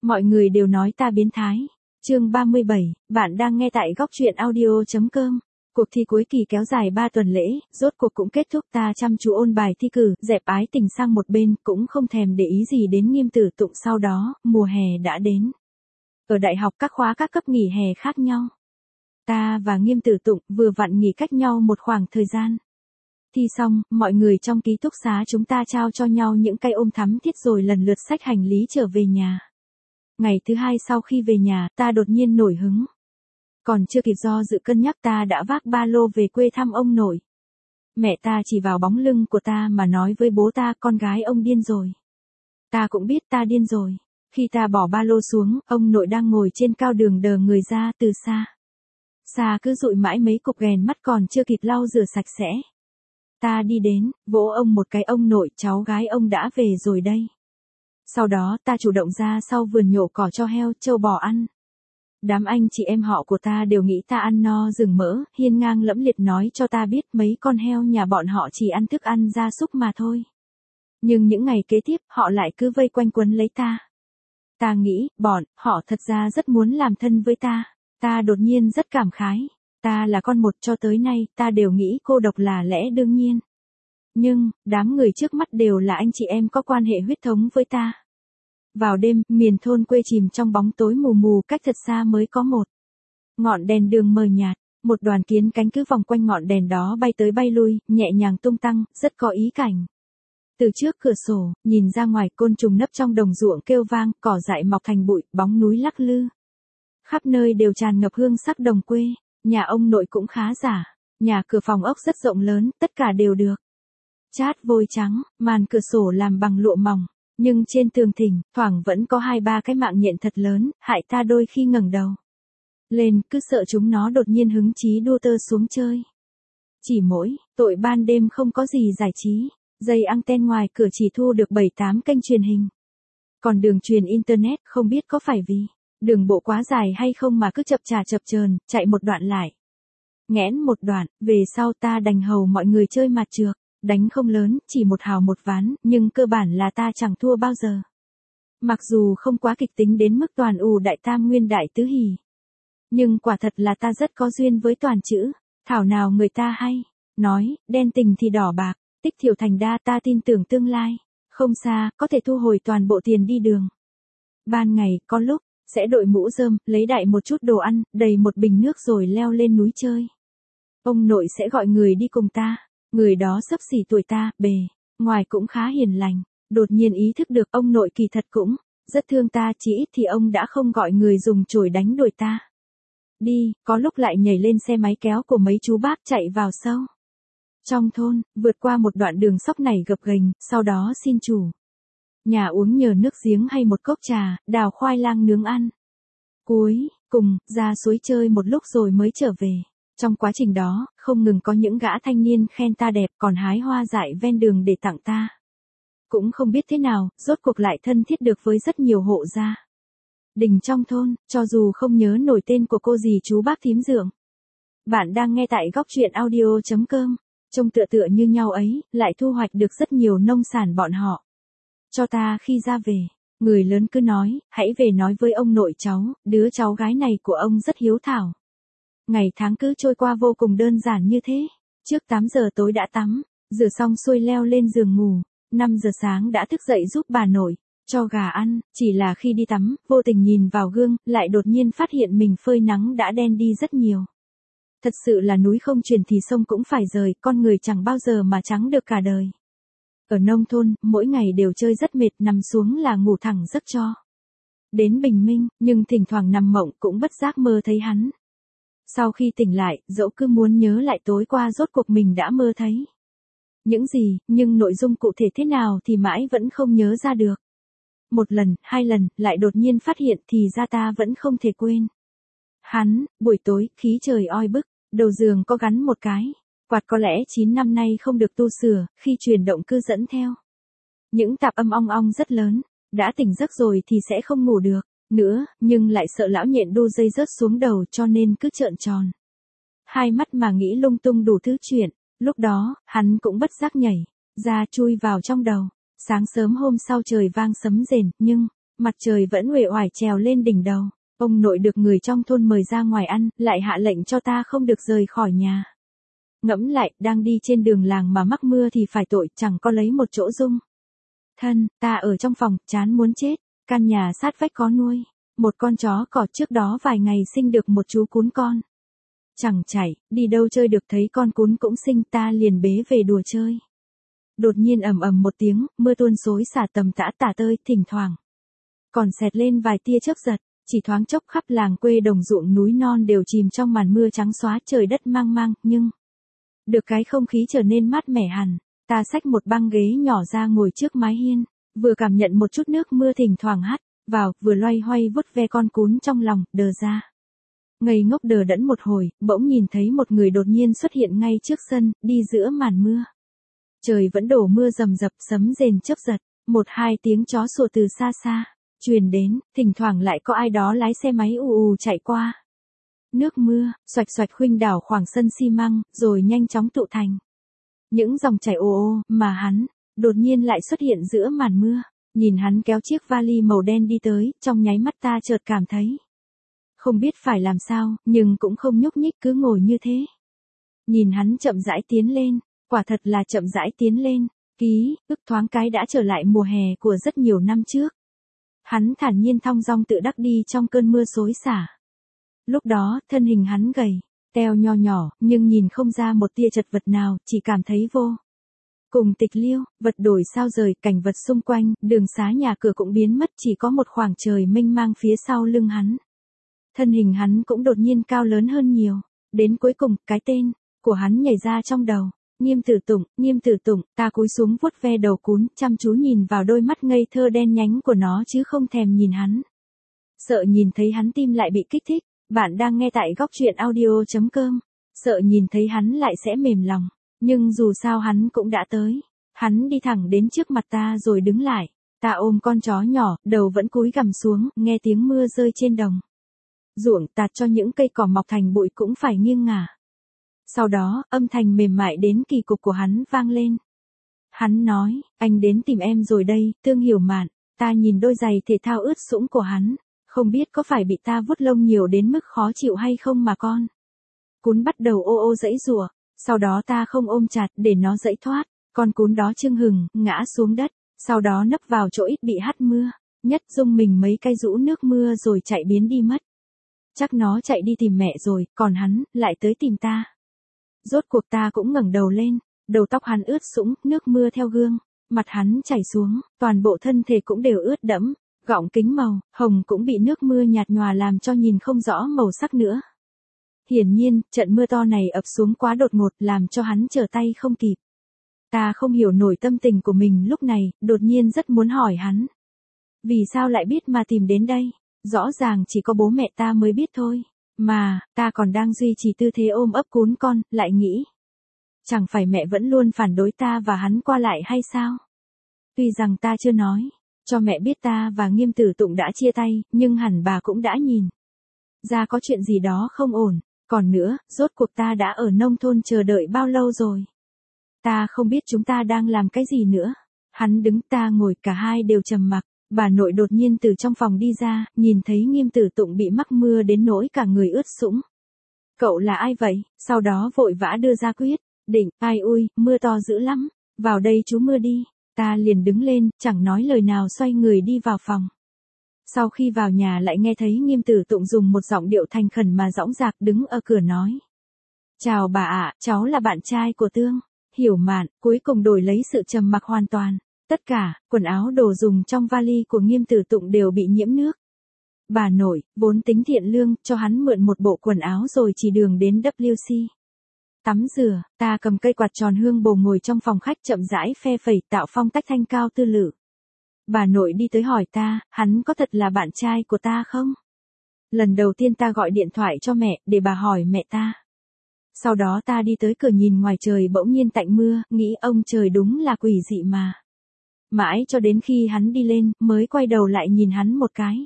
Mọi người đều nói ta biến thái. Chương 37, bạn đang nghe tại góc truyện audio.com. Cuộc thi cuối kỳ kéo dài 3 tuần lễ, rốt cuộc cũng kết thúc, ta chăm chú ôn bài thi cử, dẹp ái tình sang một bên, cũng không thèm để ý gì đến Nghiêm Tử Tụng. Sau đó, mùa hè đã đến. Ở đại học các khóa các cấp nghỉ hè khác nhau. Ta và Nghiêm Tử Tụng vừa vặn nghỉ cách nhau một khoảng thời gian. Thi xong, mọi người trong ký túc xá chúng ta trao cho nhau những cây ôm thắm thiết rồi lần lượt xách hành lý trở về nhà. Ngày thứ hai sau khi về nhà, ta đột nhiên nổi hứng. Còn chưa kịp do dự cân nhắc ta đã vác ba lô về quê thăm ông nội. Mẹ ta chỉ vào bóng lưng của ta mà nói với bố ta, con gái ông điên rồi. Ta cũng biết ta điên rồi. Khi ta bỏ ba lô xuống, ông nội đang ngồi trên cao đường đờ người ra từ xa. Xa cứ dụi mãi mấy cục ghèn mắt còn chưa kịp lau rửa sạch sẽ. Ta đi đến, vỗ ông một cái, ông nội, cháu gái ông đã về rồi đây. Sau đó ta chủ động ra sau vườn nhổ cỏ cho heo, trâu bò ăn. Đám anh chị em họ của ta đều nghĩ ta ăn no rừng mỡ, hiên ngang lẫm liệt nói cho ta biết mấy con heo nhà bọn họ chỉ ăn thức ăn gia súc mà thôi. Nhưng những ngày kế tiếp, họ lại cứ vây quanh quấn lấy ta. Ta nghĩ, bọn họ thật ra rất muốn làm thân với ta. Ta đột nhiên rất cảm khái. Ta là con một, cho tới nay, ta đều nghĩ cô độc là lẽ đương nhiên. Nhưng, đám người trước mắt đều là anh chị em có quan hệ huyết thống với ta. Vào đêm, miền thôn quê chìm trong bóng tối mù mù, cách thật xa mới có một ngọn đèn đường mờ nhạt. Một đoàn kiến cánh cứ vòng quanh ngọn đèn đó bay tới bay lui, nhẹ nhàng tung tăng, rất có ý cảnh. Từ trước cửa sổ, nhìn ra ngoài, côn trùng nấp trong đồng ruộng kêu vang, cỏ dại mọc thành bụi, bóng núi lắc lư. Khắp nơi đều tràn ngập hương sắc đồng quê. Nhà ông nội cũng khá giả. Nhà cửa phòng ốc rất rộng lớn, tất cả đều được chát vôi trắng, màn cửa sổ làm bằng lụa mỏng. Nhưng trên tường thỉnh, thoảng vẫn có 2-3 cái mạng nhện thật lớn, hại ta đôi khi ngẩng đầu lên, cứ sợ chúng nó đột nhiên hứng chí đua tơ xuống chơi. Chỉ mỗi tội ban đêm không có gì giải trí, dây anten ngoài cửa chỉ thu được 7-8 kênh truyền hình. Còn đường truyền internet không biết có phải vì đường bộ quá dài hay không mà cứ chập chờn, chạy một đoạn lại nghẽn một đoạn, về sau ta đành hầu mọi người chơi mặt trược. Đánh không lớn, chỉ một hào một ván, nhưng cơ bản là ta chẳng thua bao giờ. Mặc dù không quá kịch tính đến mức toàn ù đại tam nguyên đại tứ hỉ. Nhưng quả thật là ta rất có duyên với toàn chữ. Thảo nào người ta hay nói, đen tình thì đỏ bạc, tích thiểu thành đa, ta tin tưởng tương lai. Không xa, có thể thu hồi toàn bộ tiền đi đường. Ban ngày, có lúc, sẽ đội mũ rơm, lấy đại một chút đồ ăn, đầy một bình nước rồi leo lên núi chơi. Ông nội sẽ gọi người đi cùng ta. Người đó xấp xỉ tuổi ta, bề ngoài cũng khá hiền lành. Đột nhiên ý thức được ông nội kỳ thật cũng rất thương ta, chỉ ít thì ông đã không gọi người dùng chổi đánh đuổi ta đi, có lúc lại nhảy lên xe máy kéo của mấy chú bác chạy vào sâu trong thôn, vượt qua một đoạn đường sóc này gập ghềnh, sau đó xin chủ nhà uống nhờ nước giếng hay một cốc trà, đào khoai lang nướng ăn. Cuối cùng, ra suối chơi một lúc rồi mới trở về. Trong quá trình đó, không ngừng có những gã thanh niên khen ta đẹp, còn hái hoa dại ven đường để tặng ta. Cũng không biết thế nào, rốt cuộc lại thân thiết được với rất nhiều hộ gia đình trong thôn, cho dù không nhớ nổi tên của cô dì chú bác thím dượng. Bạn đang nghe tại góc truyện audio.com. Trông tựa như nhau ấy, lại thu hoạch được rất nhiều nông sản bọn họ cho ta khi ra về. Người lớn cứ nói, hãy về nói với ông nội cháu, đứa cháu gái này của ông rất hiếu thảo. Ngày tháng cứ trôi qua vô cùng đơn giản như thế. Trước 8 giờ tối đã tắm, rửa xong xuôi leo lên giường ngủ, 5 giờ sáng đã thức dậy giúp bà nội cho gà ăn, chỉ là khi đi tắm, vô tình nhìn vào gương, lại đột nhiên phát hiện mình phơi nắng đã đen đi rất nhiều. Thật sự là núi không truyền thì sông cũng phải rời, con người chẳng bao giờ mà trắng được cả đời. Ở nông thôn, mỗi ngày đều chơi rất mệt, nằm xuống là ngủ thẳng giấc cho đến bình minh, nhưng thỉnh thoảng nằm mộng cũng bất giác mơ thấy hắn. Sau khi tỉnh lại, dẫu cứ muốn nhớ lại tối qua rốt cuộc mình đã mơ thấy những gì, nhưng nội dung cụ thể thế nào thì mãi vẫn không nhớ ra được. Một lần, 2 lần, lại đột nhiên phát hiện thì ra ta vẫn không thể quên. Hắn, buổi tối, khí trời oi bức, đầu giường có gắn một cái quạt có lẽ 9 năm nay không được tu sửa, khi chuyển động cứ dẫn theo những tạp âm ong ong rất lớn. Đã tỉnh giấc rồi thì sẽ không ngủ được nữa, nhưng lại sợ lão nhện đu dây rớt xuống đầu cho nên cứ trợn tròn hai mắt mà nghĩ lung tung đủ thứ chuyện. Lúc đó, hắn cũng bất giác nhảy ra chui vào trong đầu. Sáng sớm hôm sau trời vang sấm rền, nhưng Mặt trời vẫn uể oải trèo lên đỉnh đầu. Ông nội được người trong thôn mời ra ngoài ăn, lại hạ lệnh cho ta không được rời khỏi nhà. Ngẫm lại, đang đi trên đường làng mà mắc mưa thì phải tội, chẳng có lấy một chỗ dung. Thân, ta ở trong phòng, chán muốn chết. Căn nhà sát vách có nuôi một con chó cọt, trước đó vài ngày sinh được một chú cún con. Chẳng chạy, đi đâu chơi được, thấy con cún cũng sinh, ta liền bế về đùa chơi. Đột nhiên ầm ầm một tiếng, mưa tuôn xối xả tầm tã tả tơi, thỉnh thoảng còn xẹt lên vài tia chớp giật, chỉ thoáng chốc khắp làng quê đồng ruộng núi non đều chìm trong màn mưa trắng xóa, trời đất mang mang, nhưng được cái không khí trở nên mát mẻ hẳn. Ta xách một băng ghế nhỏ ra ngồi trước mái hiên, vừa cảm nhận một chút nước mưa thỉnh thoảng hắt vào, vừa loay hoay vuốt ve con cún trong lòng, đờ ra. Ngây ngốc đờ đẫn một hồi, bỗng nhìn thấy một người đột nhiên xuất hiện ngay trước sân, đi giữa màn mưa. Trời vẫn đổ mưa rầm rập, sấm rền chớp giật, một hai tiếng chó sủa từ xa xa truyền đến, thỉnh thoảng lại có ai đó lái xe máy ù ù chạy qua. Nước mưa xoạch xoạch khuynh đảo khoảng sân xi măng, rồi nhanh chóng tụ thành những dòng chảy ồ ồ, mà hắn đột nhiên lại xuất hiện giữa màn mưa. Nhìn hắn kéo chiếc vali màu đen đi tới, trong nháy mắt ta chợt cảm thấy không biết phải làm sao, nhưng cũng không nhúc nhích, cứ ngồi như thế. Nhìn hắn chậm rãi tiến lên, quả thật là chậm rãi tiến lên, ký ức thoáng cái đã trở lại mùa hè của rất nhiều năm trước. Hắn thản nhiên thong dong tự đắc đi trong cơn mưa xối xả. Lúc đó, thân hình hắn gầy, teo nho nhỏ, nhưng nhìn không ra một tia chật vật nào, chỉ cảm thấy vô cùng tịch liêu, vật đổi sao rời, cảnh vật xung quanh, đường xá nhà cửa cũng biến mất, chỉ có một khoảng trời mênh mang phía sau lưng hắn. Thân hình hắn cũng đột nhiên cao lớn hơn nhiều, đến cuối cùng, cái tên của hắn nhảy ra trong đầu. Nghiêm Tử Tụng, ta cúi xuống vuốt ve đầu cún, chăm chú nhìn vào đôi mắt ngây thơ đen nhánh của nó chứ không thèm nhìn hắn. Sợ nhìn thấy hắn tim lại bị kích thích. Bạn đang nghe tại góc truyện audio.com. Sợ nhìn thấy hắn lại sẽ mềm lòng. Nhưng dù sao hắn cũng đã tới. Hắn đi thẳng đến trước mặt ta rồi đứng lại. Ta ôm con chó nhỏ, đầu vẫn cúi gằm xuống, nghe tiếng mưa rơi trên đồng ruộng tạt cho những cây cỏ mọc thành bụi cũng phải nghiêng ngả. Sau đó, âm thanh mềm mại đến kỳ cục của hắn vang lên. Hắn nói, anh đến tìm em rồi đây, Tương Hiểu Mạn. Ta nhìn đôi giày thể thao ướt sũng của hắn. Không biết có phải bị ta vuốt lông nhiều đến mức khó chịu hay không mà con cún bắt đầu ô ô giãy giụa. Sau đó ta không ôm chặt để nó giãy thoát. Con cún đó chưng hừng, ngã xuống đất. Sau đó nấp vào chỗ ít bị hắt mưa. Nhất dung mình mấy cái rũ nước mưa rồi chạy biến đi mất. Chắc nó chạy đi tìm mẹ rồi, còn hắn lại tới tìm ta. Rốt cuộc ta cũng ngẩng đầu lên. Đầu tóc hắn ướt sũng, nước mưa theo gương mặt hắn chảy xuống, toàn bộ thân thể cũng đều ướt đẫm. Gọng kính màu hồng cũng bị nước mưa nhạt nhòa làm cho nhìn không rõ màu sắc nữa. Hiển nhiên, trận mưa to này ập xuống quá đột ngột làm cho hắn trở tay không kịp. Ta không hiểu nổi tâm tình của mình lúc này, đột nhiên rất muốn hỏi hắn. Vì sao lại biết mà tìm đến đây? Rõ ràng chỉ có bố mẹ ta mới biết thôi. Mà, ta còn đang duy trì tư thế ôm ấp cún con, lại nghĩ. Chẳng phải mẹ vẫn luôn phản đối ta và hắn qua lại hay sao? Tuy rằng ta chưa nói cho mẹ biết ta và Nghiêm Tử Tụng đã chia tay, nhưng hẳn bà cũng đã nhìn ra có chuyện gì đó không ổn. Còn nữa, rốt cuộc ta đã ở nông thôn chờ đợi bao lâu rồi? Ta không biết chúng ta đang làm cái gì nữa. Hắn đứng, ta ngồi, cả hai đều trầm mặc. Bà nội đột nhiên từ trong phòng đi ra, nhìn thấy Nghiêm Tử Tụng bị mắc mưa đến nỗi cả người ướt sũng. Cậu là ai vậy? Sau đó vội vã đưa ra quyết định, ai ui, mưa to dữ lắm, vào đây trú mưa đi. Ta liền đứng lên, chẳng nói lời nào xoay người đi vào phòng. Sau khi vào nhà lại nghe thấy Nghiêm Tử Tụng dùng một giọng điệu thành khẩn mà dõng dạc đứng ở cửa nói. Chào bà ạ, cháu là bạn trai của Tương Hiểu Mạn. Cuối cùng đổi lấy sự trầm mặc hoàn toàn. Tất cả, quần áo đồ dùng trong vali của Nghiêm Tử Tụng đều bị nhiễm nước. Bà nội, vốn tính thiện lương, cho hắn mượn một bộ quần áo rồi chỉ đường đến WC. Tắm rửa, ta cầm cây quạt tròn hương bồ ngồi trong phòng khách chậm rãi phe phẩy tạo phong cách thanh cao tư lự. Bà nội đi tới hỏi ta, hắn có thật là bạn trai của ta không? Lần đầu tiên ta gọi điện thoại cho mẹ, để bà hỏi mẹ ta. Sau đó ta đi tới cửa nhìn ngoài trời bỗng nhiên tạnh mưa, nghĩ ông trời đúng là quỷ dị mà. Mãi cho đến khi hắn đi lên, mới quay đầu lại nhìn hắn một cái.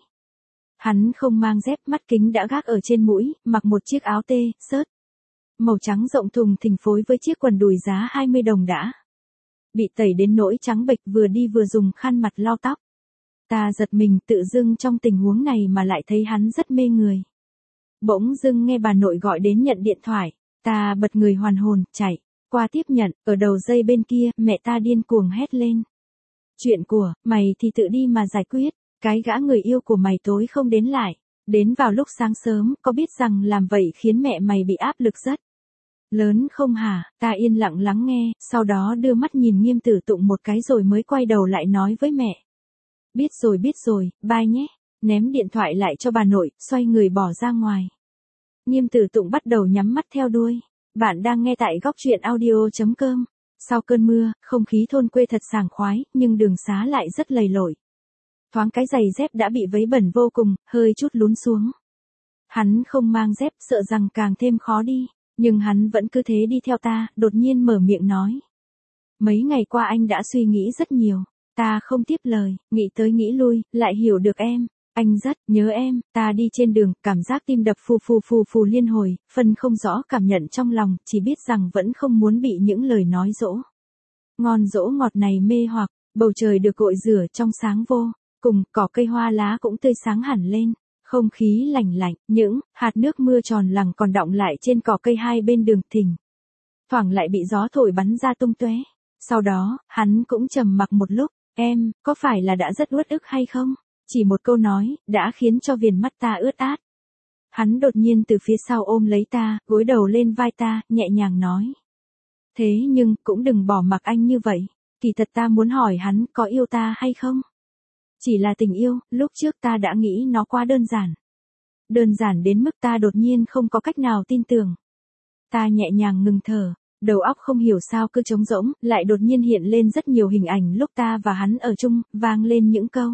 Hắn không mang dép, mắt kính đã gác ở trên mũi, mặc một chiếc áo t-shirt màu trắng rộng thùng thình phối với chiếc quần đùi giá 20 đồng đã bị tẩy đến nỗi trắng bệch, vừa đi vừa dùng khăn mặt lau tóc. Ta giật mình tự dưng trong tình huống này mà lại thấy hắn rất mê người. Bỗng dưng nghe bà nội gọi đến nhận điện thoại, ta bật người hoàn hồn, chạy qua tiếp nhận, ở đầu dây bên kia, mẹ ta điên cuồng hét lên. Chuyện của mày thì tự đi mà giải quyết, cái gã người yêu của mày tối không đến lại, đến vào lúc sáng sớm, có biết rằng làm vậy khiến mẹ mày bị áp lực rất lớn không hả? Ta yên lặng lắng nghe, sau đó đưa mắt nhìn Nghiêm Tử Tụng một cái rồi mới quay đầu lại nói với mẹ. Biết rồi, bye nhé. Ném điện thoại lại cho bà nội, xoay người bỏ ra ngoài. Nghiêm Tử Tụng bắt đầu nhắm mắt theo đuôi. Bạn đang nghe tại góc truyện audio.com. Sau cơn mưa, không khí thôn quê thật sảng khoái, nhưng đường xá lại rất lầy lội. Thoáng cái giày dép đã bị vấy bẩn vô cùng, hơi chút lún xuống. Hắn không mang dép sợ rằng càng thêm khó đi, nhưng hắn vẫn cứ thế đi theo ta, đột nhiên mở miệng nói. Mấy ngày qua anh đã suy nghĩ rất nhiều. Ta không tiếp lời, nghĩ tới nghĩ lui, lại hiểu được em. Anh rất nhớ em, ta đi trên đường, cảm giác tim đập phù liên hồi, phân không rõ cảm nhận trong lòng, chỉ biết rằng vẫn không muốn bị những lời nói dỗ ngọt này mê hoặc. Bầu trời được gội rửa trong sáng vô cùng, cỏ cây hoa lá cũng tươi sáng hẳn lên, không khí lành lạnh, những hạt nước mưa tròn lằng còn đọng lại trên cỏ cây hai bên đường, thỉnh thoảng lại bị gió thổi bắn ra tung tóe. Sau đó, hắn cũng trầm mặc một lúc. Em, có phải là đã rất uất ức hay không? Chỉ một câu nói, đã khiến cho viền mắt ta ướt át. Hắn đột nhiên từ phía sau ôm lấy ta, gối đầu lên vai ta, nhẹ nhàng nói. Thế nhưng, cũng đừng bỏ mặc anh như vậy. Kỳ thật ta muốn hỏi hắn có yêu ta hay không? Chỉ là tình yêu, lúc trước ta đã nghĩ nó quá đơn giản. Đơn giản đến mức ta đột nhiên không có cách nào tin tưởng. Ta nhẹ nhàng ngừng thở. Đầu óc không hiểu sao cứ trống rỗng, lại đột nhiên hiện lên rất nhiều hình ảnh lúc ta và hắn ở chung, vang lên những câu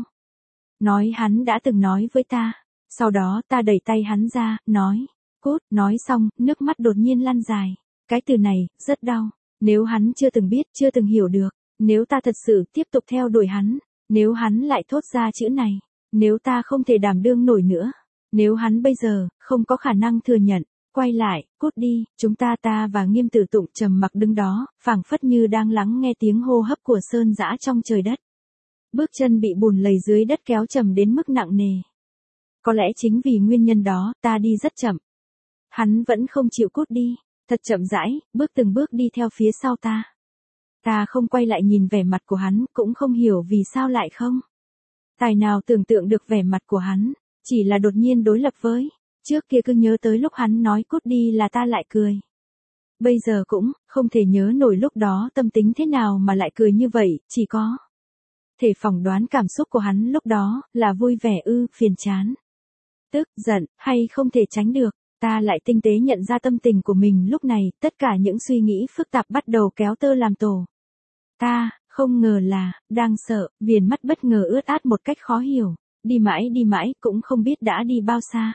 nói hắn đã từng nói với ta. Sau đó ta đẩy tay hắn ra, nói, cút, nói xong, nước mắt đột nhiên lăn dài. Cái từ này, rất đau. Nếu hắn chưa từng biết, chưa từng hiểu được, nếu ta thật sự tiếp tục theo đuổi hắn, nếu hắn lại thốt ra chữ này, nếu ta không thể đảm đương nổi nữa, nếu hắn bây giờ, không có khả năng thừa nhận. Quay lại, cút đi, ta và Nghiêm Tử Tụng trầm mặc đứng đó, phảng phất như đang lắng nghe tiếng hô hấp của sơn dã trong trời đất. Bước chân bị bùn lầy dưới đất kéo trầm đến mức nặng nề. Có lẽ chính vì nguyên nhân đó, ta đi rất chậm. Hắn vẫn không chịu cút đi, thật chậm rãi, bước từng bước đi theo phía sau ta. Ta không quay lại nhìn vẻ mặt của hắn, cũng không hiểu vì sao lại không. Tài nào tưởng tượng được vẻ mặt của hắn, chỉ là đột nhiên đối lập với. Trước kia cứ nhớ tới lúc hắn nói cút đi là ta lại cười. Bây giờ cũng, không thể nhớ nổi lúc đó tâm tính thế nào mà lại cười như vậy, chỉ có thể phỏng đoán cảm xúc của hắn lúc đó, là vui vẻ phiền chán, tức giận, hay không thể tránh được. Ta lại tinh tế nhận ra tâm tình của mình lúc này, tất cả những suy nghĩ phức tạp bắt đầu kéo tơ làm tổ. Ta, không ngờ là, đang sợ, viền mắt bất ngờ ướt át một cách khó hiểu, đi mãi, cũng không biết đã đi bao xa.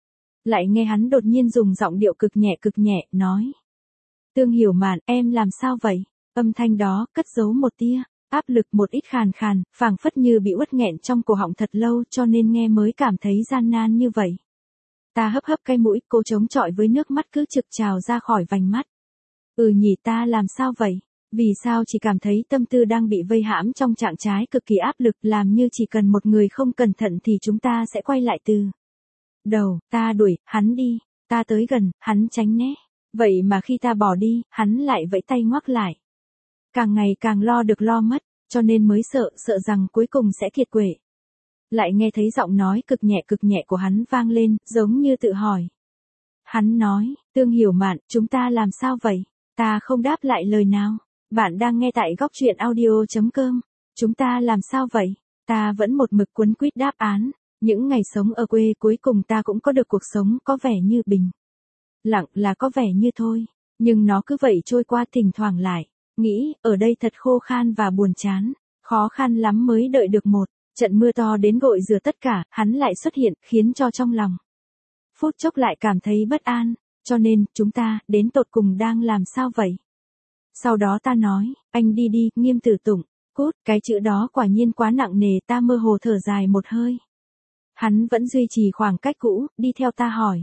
Lại nghe hắn đột nhiên dùng giọng điệu cực nhẹ, nói. Tương Hiểu Mạn, em làm sao vậy? Âm thanh đó, cất giấu một tia áp lực, một ít khàn khàn, phảng phất như bị uất nghẹn trong cổ họng thật lâu cho nên nghe mới cảm thấy gian nan như vậy. Ta hấp cái mũi, cố chống chọi với nước mắt cứ trực trào ra khỏi vành mắt. Nhỉ, ta làm sao vậy? Vì sao chỉ cảm thấy tâm tư đang bị vây hãm trong trạng thái cực kỳ áp lực, làm như chỉ cần một người không cẩn thận thì chúng ta sẽ quay lại từ đầu. Ta đuổi hắn đi, ta tới gần, hắn tránh né. Vậy mà khi ta bỏ đi, hắn lại vẫy tay ngoắc lại. Càng ngày càng lo được lo mất, cho nên mới sợ rằng cuối cùng sẽ kiệt quệ. Lại nghe thấy giọng nói cực nhẹ của hắn vang lên, giống như tự hỏi. Hắn nói, Tương Hiểu Mạn, chúng ta làm sao vậy? Ta không đáp lại lời nào. Bạn đang nghe tại góc truyện audio.com. Chúng ta làm sao vậy? Ta vẫn một mực quấn quýt đáp án. Những ngày sống ở quê cuối cùng ta cũng có được cuộc sống có vẻ như bình lặng, là có vẻ như thôi. Nhưng nó cứ vậy trôi qua, thỉnh thoảng lại nghĩ, ở đây thật khô khan và buồn chán. Khó khăn lắm mới đợi được một trận mưa to đến gội rửa tất cả, hắn lại xuất hiện, khiến cho trong lòng phút chốc lại cảm thấy bất an. Cho nên, chúng ta, đến tột cùng đang làm sao vậy? Sau đó ta nói, anh đi đi, Nghiêm Tử Tụng. Cút, cái chữ đó quả nhiên quá nặng nề, ta mơ hồ thở dài một hơi. Hắn vẫn duy trì khoảng cách cũ, đi theo ta hỏi.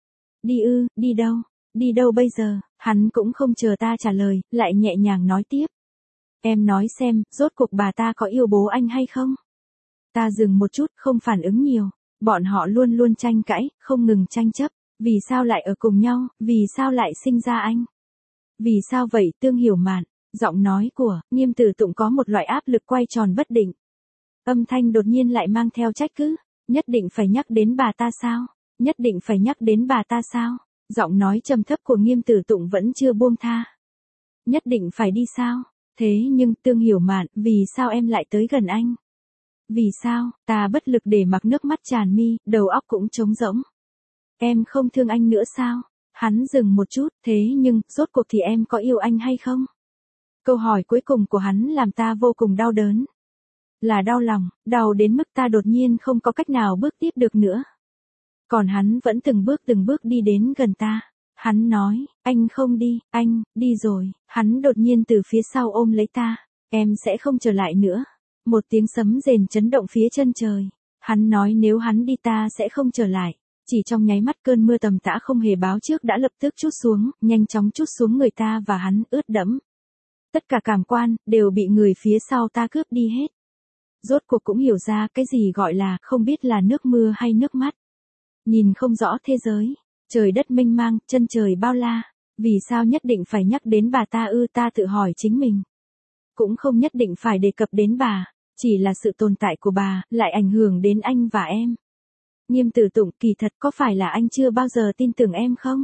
Đi đâu? Đi đâu bây giờ? Hắn cũng không chờ ta trả lời, lại nhẹ nhàng nói tiếp. Em nói xem, rốt cuộc bà ta có yêu bố anh hay không? Ta dừng một chút, không phản ứng nhiều. Bọn họ luôn luôn tranh cãi, không ngừng tranh chấp. Vì sao lại ở cùng nhau, vì sao lại sinh ra anh? Vì sao vậy Tương Hiểu Mạn? Giọng nói của Nghiêm Tử Tụng có một loại áp lực quay tròn bất định. Âm thanh đột nhiên lại mang theo trách cứ. Nhất định phải nhắc đến bà ta sao? Nhất định phải nhắc đến bà ta sao? Giọng nói trầm thấp của Nghiêm Tử Tụng vẫn chưa buông tha. Nhất định phải đi sao? Thế nhưng Tương Hiểu Mạn, vì sao em lại tới gần anh? Vì sao? Ta bất lực để mặc nước mắt tràn mi, đầu óc cũng trống rỗng. Em không thương anh nữa sao? Hắn dừng một chút, thế nhưng, rốt cuộc thì em có yêu anh hay không? Câu hỏi cuối cùng của hắn làm ta vô cùng đau đớn. Là đau lòng, đau đến mức ta đột nhiên không có cách nào bước tiếp được nữa. Còn hắn vẫn từng bước đi đến gần ta. Hắn nói, anh không đi, anh, đi rồi. Hắn đột nhiên từ phía sau ôm lấy ta. Em sẽ không trở lại nữa. Một tiếng sấm rền chấn động phía chân trời. Hắn nói nếu hắn đi ta sẽ không trở lại. Chỉ trong nháy mắt cơn mưa tầm tã không hề báo trước đã lập tức trút xuống, nhanh chóng trút xuống người ta và hắn ướt đẫm. Tất cả cảm quan, đều bị người phía sau ta cướp đi hết. Rốt cuộc cũng hiểu ra cái gì gọi là không biết là nước mưa hay nước mắt. Nhìn không rõ thế giới, trời đất mênh mang, chân trời bao la. Vì sao nhất định phải nhắc đến bà ta ư? Ta tự hỏi chính mình. Cũng không nhất định phải đề cập đến bà, chỉ là sự tồn tại của bà, lại ảnh hưởng đến anh và em. Nghiêm Tử Tụng, kỳ thật có phải là anh chưa bao giờ tin tưởng em không?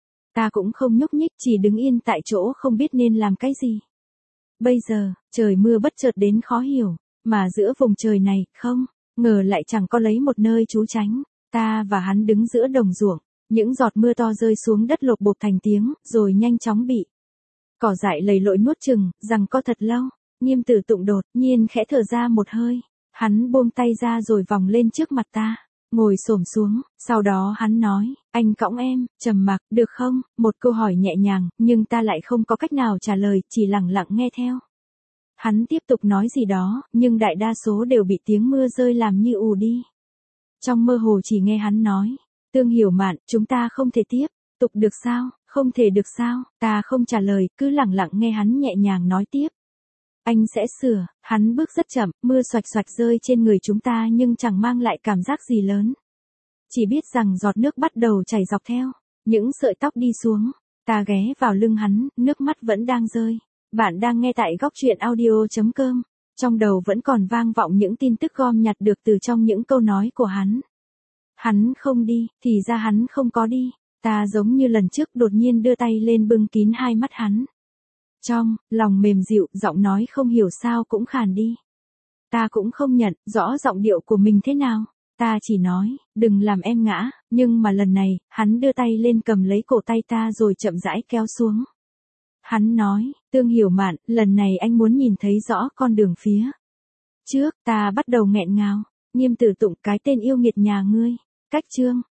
Ta cũng không nhúc nhích, chỉ đứng yên tại chỗ không biết nên làm cái gì. Bây giờ, trời mưa bất chợt đến khó hiểu, mà giữa vùng trời này, không, ngờ lại chẳng có lấy một nơi trú tránh. Ta và hắn đứng giữa đồng ruộng, những giọt mưa to rơi xuống đất lộp bộp thành tiếng, rồi nhanh chóng bị cỏ dại lầy lội nuốt chừng, rằng có thật lâu. Nghiêm Tử Tụng đột nhiên khẽ thở ra một hơi, hắn buông tay ra rồi vòng lên trước mặt ta, ngồi xổm xuống, sau đó hắn nói, anh cõng em, trầm mặc, được không? Một câu hỏi nhẹ nhàng, nhưng ta lại không có cách nào trả lời, chỉ lặng lặng nghe theo. Hắn tiếp tục nói gì đó, nhưng đại đa số đều bị tiếng mưa rơi làm như ù đi. Trong mơ hồ chỉ nghe hắn nói, Tương Hiểu Mạn, chúng ta không thể tiếp tục được sao? Không thể được sao? Ta không trả lời, cứ lặng lặng nghe hắn nhẹ nhàng nói tiếp. Anh sẽ sửa. Hắn bước rất chậm, mưa xoạch xoạch rơi trên người chúng ta nhưng chẳng mang lại cảm giác gì lớn. Chỉ biết rằng giọt nước bắt đầu chảy dọc theo những sợi tóc đi xuống. Ta ghé vào lưng hắn, nước mắt vẫn đang rơi. Bạn đang nghe tại góc truyện audio.com. Trong đầu vẫn còn vang vọng những tin tức gom nhặt được từ trong những câu nói của hắn. Hắn không đi, thì ra hắn không có đi. Ta giống như lần trước đột nhiên đưa tay lên bưng kín hai mắt hắn. Trong lòng mềm dịu, giọng nói không hiểu sao cũng khàn đi. Ta cũng không nhận rõ giọng điệu của mình thế nào. Ta chỉ nói, đừng làm em ngã, nhưng mà lần này, hắn đưa tay lên cầm lấy cổ tay ta rồi chậm rãi kéo xuống. Hắn nói, Tương Hiểu Mạn, lần này anh muốn nhìn thấy rõ con đường phía trước. Ta bắt đầu nghẹn ngào. Nghiêm Tử Tụng, cái tên yêu nghiệt nhà ngươi. Cách chương